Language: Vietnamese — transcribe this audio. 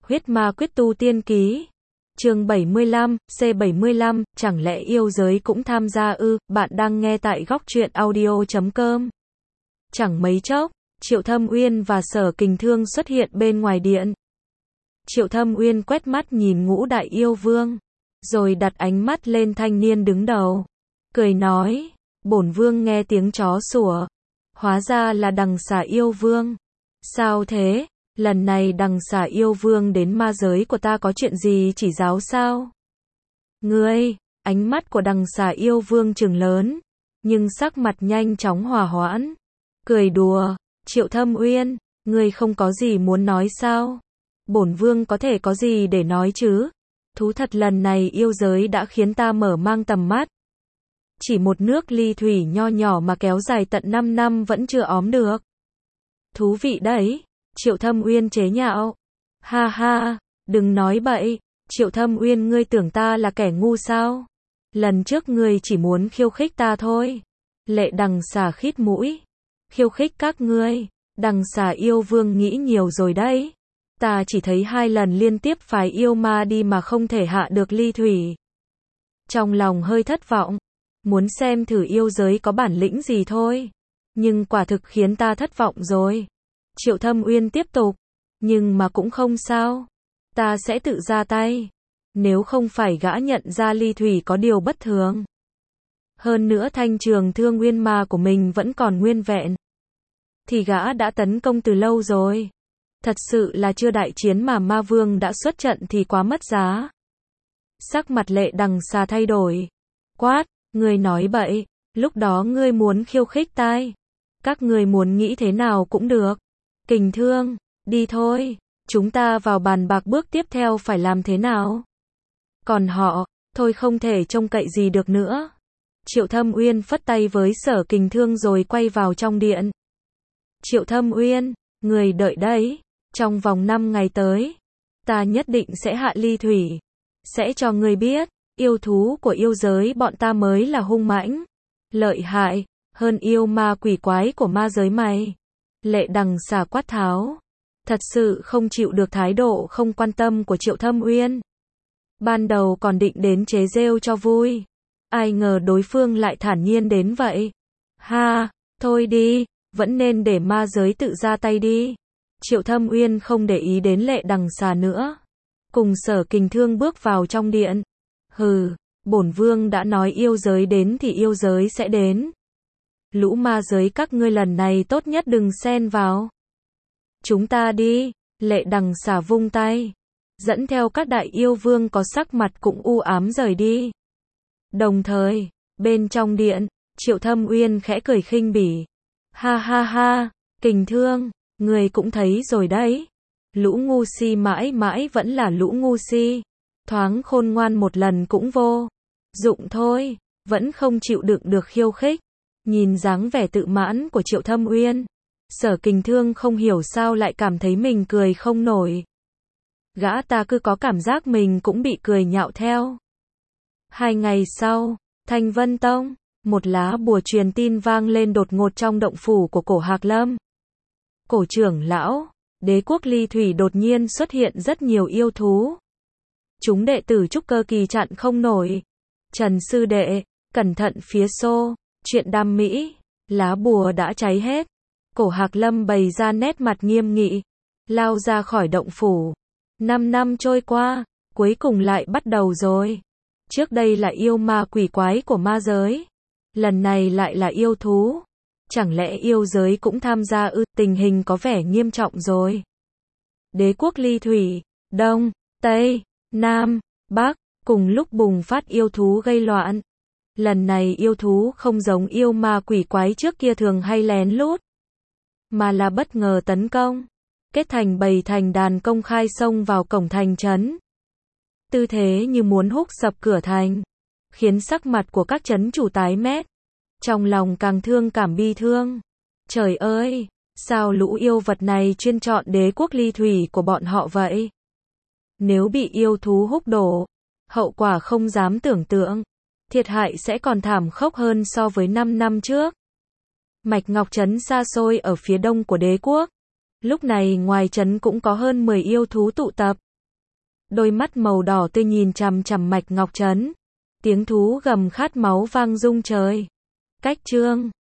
Huyết Ma Quyết Tu Tiên Ký. Chương 75, C75, chẳng lẽ yêu giới cũng tham gia ư? Bạn đang nghe tại góc truyện audio.com. Chẳng mấy chốc, Triệu Thâm Uyên và Sở Kình Thương xuất hiện bên ngoài điện. Triệu Thâm Uyên quét mắt nhìn Ngũ Đại Yêu Vương, rồi đặt ánh mắt lên thanh niên đứng đầu, cười nói, bổn vương nghe tiếng chó sủa, hóa ra là Đằng Xà Yêu Vương. Sao thế? Lần này Đằng Xà Yêu Vương đến ma giới của ta có chuyện gì chỉ giáo sao? Ngươi, ánh mắt của Đằng Xà Yêu Vương trừng lớn, nhưng sắc mặt nhanh chóng hòa hoãn, cười đùa, Triệu Thâm Uyên, ngươi không có gì muốn nói sao? Bổn vương có thể có gì để nói chứ? Thú thật lần này yêu giới đã khiến ta mở mang tầm mắt. Chỉ một nước ly thủy nho nhỏ mà kéo dài tận 5 năm vẫn chưa óm được. Thú vị đấy, Triệu Thâm Uyên chế nhạo. Ha ha, đừng nói bậy, Triệu Thâm Uyên ngươi tưởng ta là kẻ ngu sao? Lần trước ngươi chỉ muốn khiêu khích ta thôi. Lệ Đằng Xà khít mũi. Khiêu khích các ngươi, Đằng Xà Yêu Vương nghĩ nhiều rồi đấy. Ta chỉ thấy 2 lần liên tiếp phái yêu ma đi mà không thể hạ được ly thủy. Trong lòng hơi thất vọng, muốn xem thử yêu giới có bản lĩnh gì thôi. Nhưng quả thực khiến ta thất vọng rồi. Triệu Thâm Uyên tiếp tục, nhưng mà cũng không sao. Ta sẽ tự ra tay. Nếu không phải gã nhận ra ly thủy có điều bất thường. Hơn nữa thanh trường thương nguyên ma của mình vẫn còn nguyên vẹn. Thì gã đã tấn công từ lâu rồi. Thật sự là chưa đại chiến mà ma vương đã xuất trận thì quá mất giá. Sắc mặt Lệ Đằng Xà thay đổi. Quát, ngươi nói bậy, lúc đó ngươi muốn khiêu khích tai. Các ngươi muốn nghĩ thế nào cũng được. Kình Thương, đi thôi, chúng ta vào bàn bạc bước tiếp theo phải làm thế nào. Còn họ, thôi không thể trông cậy gì được nữa. Triệu Thâm Uyên phất tay với Sở Kình Thương rồi quay vào trong điện. Triệu Thâm Uyên, người đợi đấy. Trong vòng 5 ngày tới, ta nhất định sẽ hạ ly thủy. Sẽ cho ngươi biết, yêu thú của yêu giới bọn ta mới là hung mãnh, lợi hại, hơn yêu ma quỷ quái của ma giới mày. Lệ Đằng Xà quát tháo. Thật sự không chịu được thái độ không quan tâm của Triệu Thâm Uyên. Ban đầu còn định đến chế giễu cho vui. Ai ngờ đối phương lại thản nhiên đến vậy. Ha, thôi đi, vẫn nên để ma giới tự ra tay đi. Triệu Thâm Uyên không để ý đến Lệ Đằng Xà nữa. Cùng Sở Kình Thương bước vào trong điện. Hừ, bổn vương đã nói yêu giới đến thì yêu giới sẽ đến. Lũ ma giới các ngươi lần này tốt nhất đừng xen vào. Chúng ta đi, Lệ Đằng Xà vung tay. Dẫn theo các đại yêu vương có sắc mặt cũng u ám rời đi. Đồng thời, bên trong điện, Triệu Thâm Uyên khẽ cười khinh bỉ. Ha ha ha, Kình Thương, người cũng thấy rồi đấy. Lũ ngu si mãi mãi vẫn là lũ ngu si. Thoáng khôn ngoan một lần cũng vô dụng thôi, vẫn không chịu đựng được khiêu khích. Nhìn dáng vẻ tự mãn của Triệu Thâm Uyên, Sở Kình Thương không hiểu sao lại cảm thấy mình cười không nổi. Gã ta cứ có cảm giác mình cũng bị cười nhạo theo. 2 ngày sau, Thanh Vân Tông, một lá bùa truyền tin vang lên đột ngột trong động phủ của Cổ Hạc Lâm. Cổ trưởng lão, đế quốc ly thủy đột nhiên xuất hiện rất nhiều yêu thú. Chúng đệ tử trúc cơ kỳ chặn không nổi. Trần sư đệ, cẩn thận phía xô, chuyện đam mỹ, lá bùa đã cháy hết. Cổ Hạc Lâm bày ra nét mặt nghiêm nghị, lao ra khỏi động phủ. 5 năm trôi qua, cuối cùng lại bắt đầu rồi. Trước đây là yêu ma quỷ quái của ma giới. Lần này lại là yêu thú. Chẳng lẽ yêu giới cũng tham gia ư? Tình hình có vẻ nghiêm trọng rồi. Đế quốc ly thủy, Đông, Tây, Nam, Bắc, cùng lúc bùng phát yêu thú gây loạn. Lần này yêu thú không giống yêu ma quỷ quái trước kia thường hay lén lút, mà là bất ngờ tấn công. Kết thành bầy thành đàn công khai xông vào cổng thành trấn. Tư thế như muốn húc sập cửa thành, khiến sắc mặt của các trấn chủ tái mét. Trong lòng càng thương cảm bi thương. Trời ơi, sao lũ yêu vật này chuyên chọn đế quốc ly thủy của bọn họ vậy? Nếu bị yêu thú húc đổ, hậu quả không dám tưởng tượng. Thiệt hại sẽ còn thảm khốc hơn so với 5 năm trước. Mạch Ngọc Trấn xa xôi ở phía đông của đế quốc. Lúc này ngoài trấn cũng có hơn 10 yêu thú tụ tập. Đôi mắt màu đỏ tươi nhìn chằm chằm Mạch Ngọc Trấn. Tiếng thú gầm khát máu vang rung trời. Cách chương